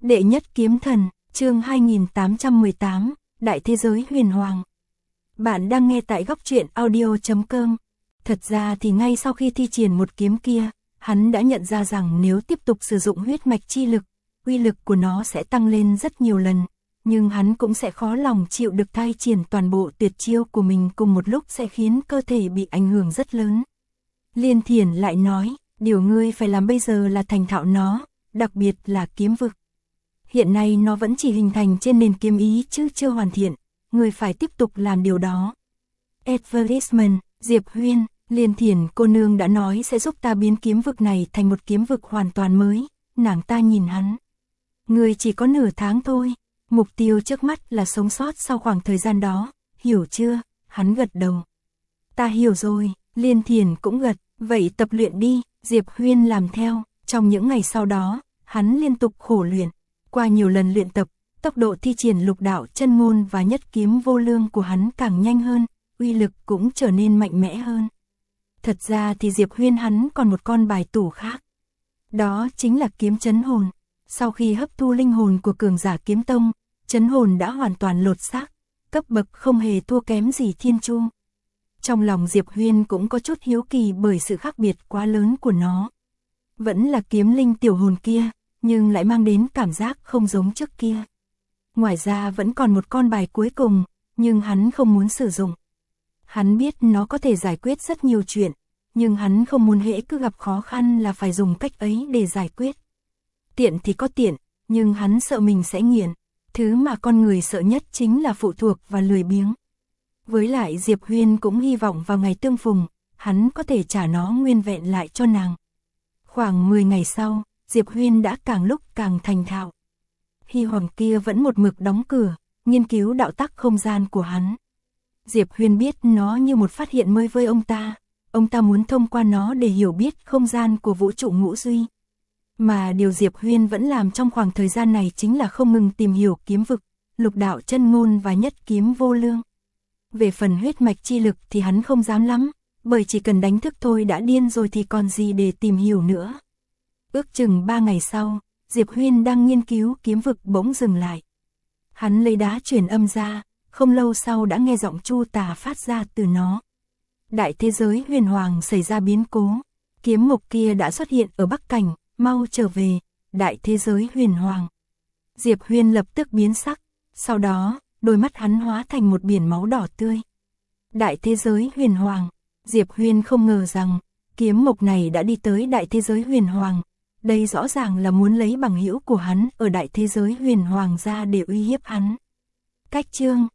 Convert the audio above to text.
Đệ nhất kiếm thần, chương 2818, Đại thế giới huyền hoàng. Bạn đang nghe tại góc truyện audio.com. Thật ra thì ngay sau khi thi triển một kiếm kia, hắn đã nhận ra rằng nếu tiếp tục sử dụng huyết mạch chi lực, uy lực của nó sẽ tăng lên rất nhiều lần, nhưng hắn cũng sẽ khó lòng chịu được thay triển toàn bộ tuyệt chiêu của mình cùng một lúc sẽ khiến cơ thể bị ảnh hưởng rất lớn. Liên Thiển lại nói, điều ngươi phải làm bây giờ là thành thạo nó, đặc biệt là kiếm vực. Hiện nay nó vẫn chỉ hình thành trên nền kiếm ý chứ chưa hoàn thiện, ngươi phải tiếp tục làm điều đó. Advertisement, Diệp Huyên, Liên Thiển cô nương đã nói sẽ giúp ta biến kiếm vực này thành một kiếm vực hoàn toàn mới, nàng ta nhìn hắn. Ngươi chỉ có nửa tháng thôi, mục tiêu trước mắt là sống sót sau khoảng thời gian đó, hiểu chưa? Hắn gật đầu. Ta hiểu rồi, Liên Thiển cũng gật, vậy tập luyện đi, Diệp Huyên làm theo, trong những ngày sau đó, hắn liên tục khổ luyện. Qua nhiều lần luyện tập, tốc độ thi triển lục đạo chân ngôn và nhất kiếm vô lương của hắn càng nhanh hơn, uy lực cũng trở nên mạnh mẽ hơn. Thật ra thì Diệp Huyên hắn còn một con bài tủ khác. Đó chính là kiếm chấn hồn. Sau khi hấp thu linh hồn của cường giả kiếm tông, chấn hồn đã hoàn toàn lột xác, cấp bậc không hề thua kém gì Thiên Chu. Trong lòng Diệp Huyên cũng có chút hiếu kỳ bởi sự khác biệt quá lớn của nó. Vẫn là kiếm linh tiểu hồn kia, nhưng lại mang đến cảm giác không giống trước kia. Ngoài ra vẫn còn một con bài cuối cùng, nhưng hắn không muốn sử dụng. Hắn biết nó có thể giải quyết rất nhiều chuyện, nhưng hắn không muốn hễ cứ gặp khó khăn là phải dùng cách ấy để giải quyết. Tiện thì có tiện, nhưng hắn sợ mình sẽ nghiện. Thứ mà con người sợ nhất chính là phụ thuộc và lười biếng. Với lại Diệp Huyên cũng hy vọng vào ngày tương phùng, hắn có thể trả nó nguyên vẹn lại cho nàng. Khoảng 10 ngày sau, Diệp Huyên đã càng lúc càng thành thạo. Hy hoàng kia vẫn một mực đóng cửa, nghiên cứu đạo tắc không gian của hắn. Diệp Huyên biết nó như một phát hiện mới với ông ta muốn thông qua nó để hiểu biết không gian của vũ trụ ngũ duy. Mà điều Diệp Huyên vẫn làm trong khoảng thời gian này chính là không ngừng tìm hiểu kiếm vực, lục đạo chân ngôn và nhất kiếm vô lương. Về phần huyết mạch chi lực thì hắn không dám lắm, bởi chỉ cần đánh thức thôi đã điên rồi thì còn gì để tìm hiểu nữa. Ước chừng 3 ngày sau, Diệp Huyên đang nghiên cứu kiếm vực bỗng dừng lại. Hắn lấy đá truyền âm ra, không lâu sau đã nghe giọng Chu Tà phát ra từ nó. Đại thế giới huyền hoàng xảy ra biến cố, kiếm mục kia đã xuất hiện ở Bắc Cảnh, mau trở về, đại thế giới huyền hoàng. Diệp Huyên lập tức biến sắc, sau đó, đôi mắt hắn hóa thành một biển máu đỏ tươi. Đại thế giới huyền hoàng, Diệp Huyên không ngờ rằng, kiếm mục này đã đi tới đại thế giới huyền hoàng. Đây rõ ràng là muốn lấy bằng hữu của hắn ở đại thế giới huyền hoàng ra để uy hiếp hắn. Cách chương